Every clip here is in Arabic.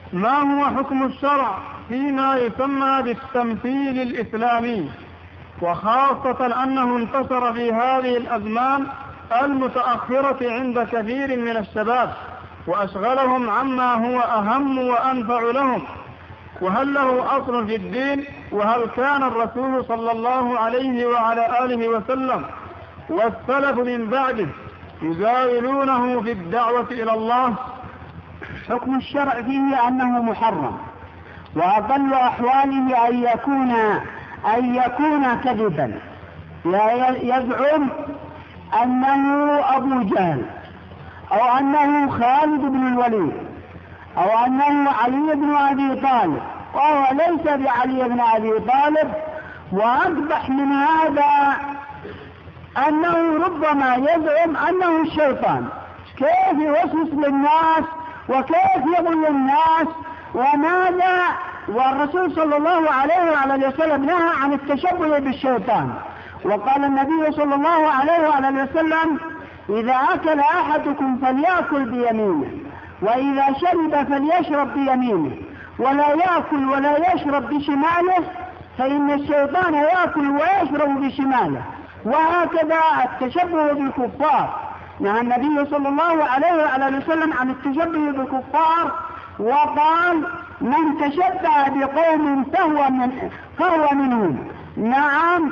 ما هو حكم الشرع فيما يسمى بالتمثيل الإسلامي، وخاصة أنه انتشر في هذه الأزمان المتأخرة عند كثير من الشباب وأشغلهم عما هو أهم وأنفع لهم؟ وهل له أصل في الدين؟ وهل كان الرسول صلى الله عليه وعلى آله وسلم والسلف من بعده يزاولونه في الدعوة إلى الله؟ حكم الشرع فيه أنه محرم، وأقل أحواله أن يكون كذبا، يزعم أنه أبو جهل أو أنه خالد بن الوليد أو أنه علي بن أبي طالب، وهو ليس بعلي بن أبي طالب. وأقبح من هذا أنه ربما يزعم أنه الشيطان، كيف يوسوس للناس وكيف يضل الناس وماذا. والرسول صلى الله عليه وعلى وسلم نهى عن التشبه بالشيطان، وقال النبي صلى الله عليه وعلى وسلم: إذا أكل أحدكم فليأكل بيمينه، وإذا شرب فليشرب بيمينه، ولا يأكل ولا يشرب بشماله، فإن الشيطان يأكل ويشرب بشماله. وهكذا التشبه بالكفار، نهى النبي صلى الله عليه وعلى وسلم عن التشبه بالكفار، وقال: من تشبه بقوم فهو منهم. نعم،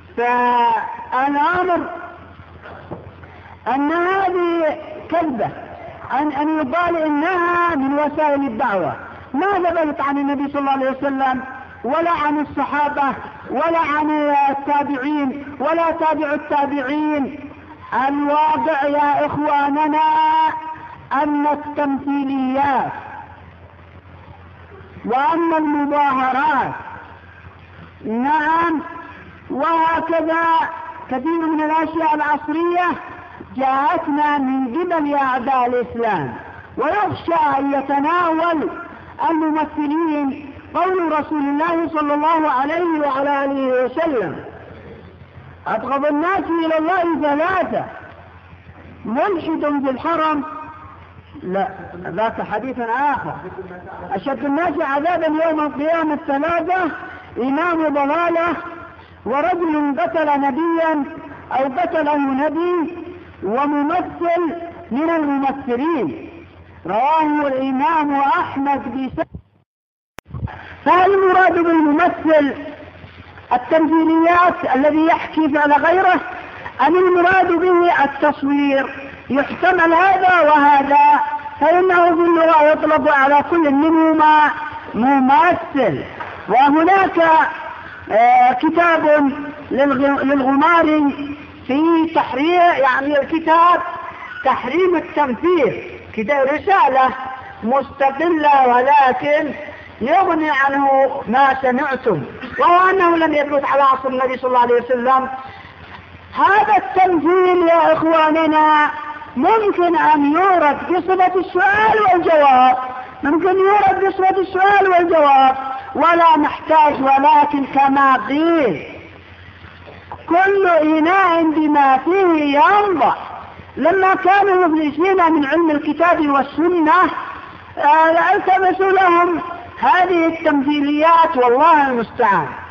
فالأمر أن هذه كذبة، أن يقال إنها من وسائل الدعوة، ما ثبتت عن النبي صلى الله عليه وسلم ولا عن الصحابة ولا عن التابعين ولا تابع التابعين. الواقع يا إخواننا أن التمثيليات وأن المظاهرات، نعم، وهكذا كثير من الأشياء العصرية جاءتنا من قبل أعداء الإسلام، ويخشى أن يتناول الممثلين قول رسول الله صلى الله عليه وعلى آله وسلم: أبغض الناس إلى الله ثلاثة: ملحد في الحرم، لا ذاك حديث آخر، أشد الناس عذابا يوم القيامة ثلاثة: إمام ضلالة، ورجل قتل نبيا أو قتله نبي، وممثل من الممثلين. رواه الإمام أحمد بسند. فهل المراد بالممثل التمثيليات الذي يحكي فعل غيره، أم المراد به التصوير؟ يحتمل هذا وهذا، فإنه في اللغة يطلق على كل منهما ممثل. وهناك كتاب للغماري في تحريم، يعني الكتاب تحريم التمثيل، كتاب رسالة مستقلة ولكن يغني عنه ما سمعتم، وهو أنه لم يثبت على عصر النبي صلى الله عليه وسلم. هذا التمثيل يا إخواننا ممكن أن يورد بصفة السؤال والجواب، ممكن يورد بصفة السؤال والجواب ولا نحتاج، ولكن كما قيل: كل إناء بما فيه ينضح. لما كانوا مفلسين من علم الكتاب والسنة التمسوا لهم هذه التمثيليات، والله المستعان.